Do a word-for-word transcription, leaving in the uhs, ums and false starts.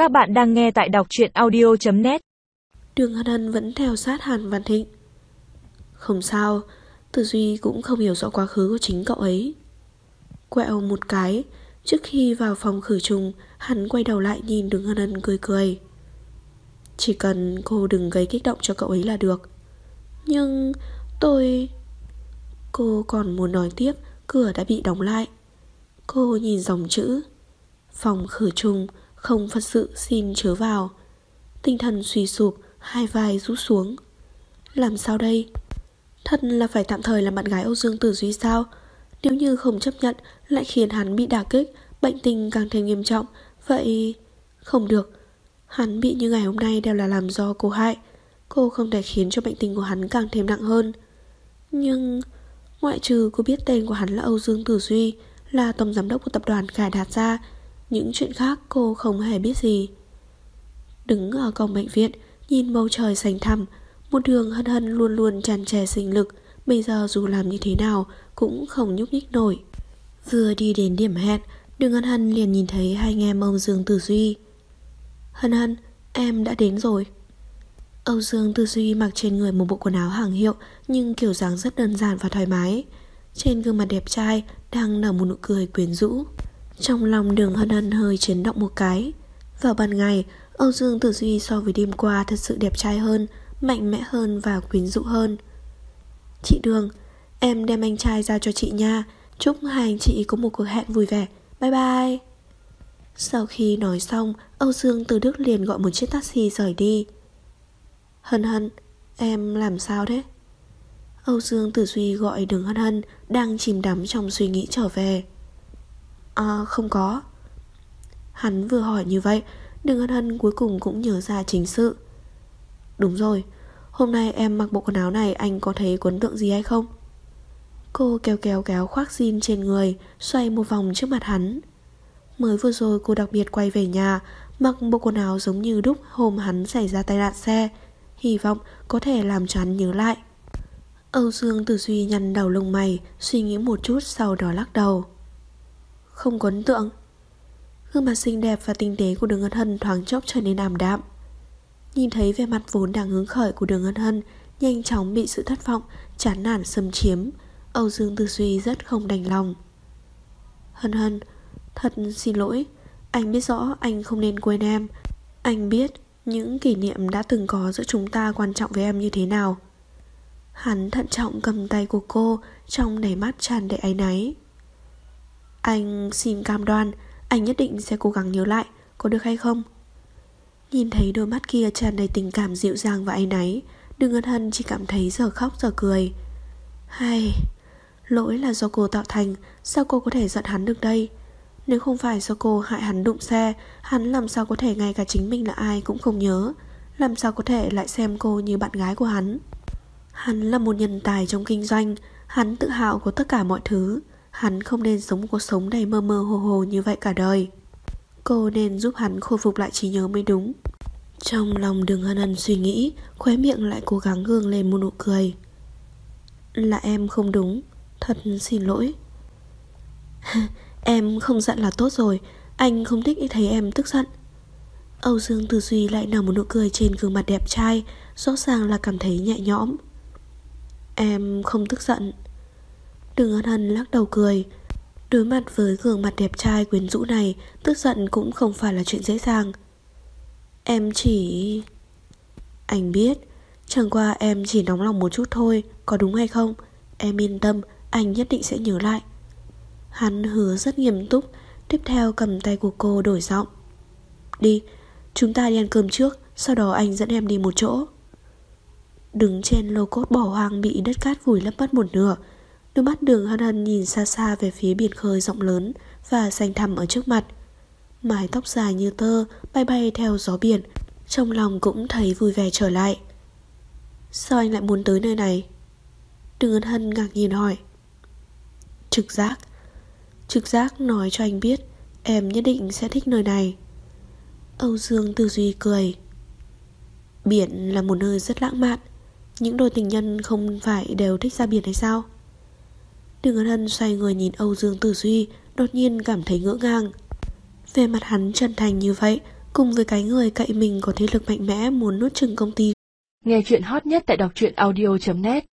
Các bạn đang nghe tại đọc truyện audio chấm net. Đường Hân Hân vẫn theo sát Hàn Văn Thịnh. Không sao, Tử Duy cũng không hiểu rõ quá khứ của chính cậu ấy. Quẹo một cái, trước khi vào phòng khử trùng, hắn quay đầu lại nhìn Đường Hân Hân cười cười. Chỉ cần cô đừng gây kích động cho cậu ấy là được. Nhưng tôi... Cô còn muốn nói tiếp, cửa đã bị đóng lại. Cô nhìn dòng chữ phòng khử trùng, không Phật sự xin chớ vào. Tinh thần suy sụp, hai vai rút xuống. Làm sao đây? Thật là phải tạm thời làm bạn gái Âu Dương Tử Duy sao? Nếu như không chấp nhận lại khiến hắn bị đả kích, bệnh tình càng thêm nghiêm trọng. Vậy... Không được. Hắn bị như ngày hôm nay đều là làm do cô hại. Cô không thể khiến cho bệnh tình của hắn càng thêm nặng hơn. Nhưng... Ngoại trừ cô biết tên của hắn là Âu Dương Tử Duy, là tổng giám đốc của tập đoàn Khải Đạt ra, những chuyện khác cô không hề biết gì. Đứng ở cổng bệnh viện, nhìn bầu trời xanh thẳm, một Đường Hân Hân luôn luôn tràn trề sinh lực, bây giờ dù làm như thế nào cũng không nhúc nhích nổi. Vừa đi đến điểm hẹn, Đường Hân Hân liền nhìn thấy hai anh em Âu Dương Tử Duy. Hân Hân, em đã đến rồi. Âu Dương Tử Duy mặc trên người một bộ quần áo hàng hiệu, nhưng kiểu dáng rất đơn giản và thoải mái. Trên gương mặt đẹp trai đang nở một nụ cười quyến rũ. Trong lòng Đường Hân Hân hơi chấn động một cái. Vào ban ngày, Âu Dương Tử Duy so với đêm qua thật sự đẹp trai hơn, mạnh mẽ hơn và quyến rũ hơn. Chị Đường, em đem anh trai ra cho chị nha. Chúc hai anh chị có một cuộc hẹn vui vẻ. Bye bye. Sau khi nói xong, Âu Dương Tử Đức liền gọi một chiếc taxi rời đi. Hân Hân, em làm sao thế? Âu Dương Tử Duy gọi Đường Hân Hân đang chìm đắm trong suy nghĩ trở về. À không có. Hắn vừa hỏi như vậy, Đường Hân Hân cuối cùng cũng nhớ ra chính sự. Đúng rồi, hôm nay em mặc bộ quần áo này, anh có thấy có ấn tượng gì hay không? Cô kéo kéo kéo khoác jean trên người, xoay một vòng trước mặt hắn. Mới vừa rồi cô đặc biệt quay về nhà, mặc bộ quần áo giống như đúc hôm hắn xảy ra tai nạn xe, hy vọng có thể làm cho hắn nhớ lại. Âu Dương Tử Duy nhăn đầu lông mày, suy nghĩ một chút sau đó lắc đầu. Không có ấn tượng. Gương mặt xinh đẹp và tinh tế của Đường Hân Hân thoáng chốc trở nên ảm đạm. Nhìn thấy vẻ mặt vốn đang hứng khởi của Đường Hân Hân nhanh chóng bị sự thất vọng, chán nản xâm chiếm, Âu Dương Tử Duy rất không đành lòng. Hân Hân, thật xin lỗi. Anh biết rõ anh không nên quên em. Anh biết những kỷ niệm đã từng có giữa chúng ta quan trọng với em như thế nào. Hắn thận trọng cầm tay của cô, trong đáy mắt tràn đầy áy náy. Anh xin cam đoan, anh nhất định sẽ cố gắng nhớ lại, có được hay không? Nhìn thấy đôi mắt kia tràn đầy tình cảm dịu dàng và áy náy, Đường Hân Hân chỉ cảm thấy giờ khóc giờ cười. Hay, lỗi là do cô tạo thành, sao cô có thể giận hắn được đây? Nếu không phải do cô hại hắn đụng xe, hắn làm sao có thể ngay cả chính mình là ai cũng không nhớ, làm sao có thể lại xem cô như bạn gái của hắn? Hắn là một nhân tài trong kinh doanh, hắn tự hào của tất cả mọi thứ. Hắn không nên sống một cuộc sống đầy mơ mơ hồ hồ như vậy cả đời. Cô nên giúp hắn khôi phục lại trí nhớ mới đúng. Trong lòng Đường Hân Hân suy nghĩ, khóe miệng lại cố gắng gượng lên một nụ cười. Là em không đúng, thật xin lỗi. Em không giận là tốt rồi, anh không thích thấy em tức giận. Âu Dương Tử Duy lại nở một nụ cười trên gương mặt đẹp trai, rõ ràng là cảm thấy nhẹ nhõm. Em không tức giận. Đường Hân Hân lắc đầu cười. Đối mặt với gương mặt đẹp trai quyến rũ này, tức giận cũng không phải là chuyện dễ dàng. Em chỉ... Anh biết, chẳng qua em chỉ nóng lòng một chút thôi, có đúng hay không? Em yên tâm, anh nhất định sẽ nhớ lại. Hắn hứa rất nghiêm túc, tiếp theo cầm tay của cô đổi giọng. Đi, chúng ta đi ăn cơm trước, sau đó anh dẫn em đi một chỗ. Đứng trên lô cốt bỏ hoang bị đất cát vùi lấp mất một nửa, đôi mắt Đường Hân Hân nhìn xa xa về phía biển khơi rộng lớn và xanh thẳm ở trước mặt. Mái tóc dài như tơ bay bay theo gió biển, trong lòng cũng thấy vui vẻ trở lại. Sao anh lại muốn tới nơi này? Đường Hân Hân ngạc nhiên hỏi. Trực giác. Trực giác nói cho anh biết em nhất định sẽ thích nơi này. Âu Dương Tử Duy cười. Biển là một nơi rất lãng mạn, những đôi tình nhân không phải đều thích ra biển hay sao? Đường Hân Hân xoay người nhìn Âu Dương Tử Duy, đột nhiên cảm thấy ngỡ ngàng. Về mặt hắn chân thành như vậy, cùng với cái người cậy mình có thế lực mạnh mẽ muốn nuốt chửng công ty. Nghe chuyện hot nhất tại đọc truyện audio chấm net.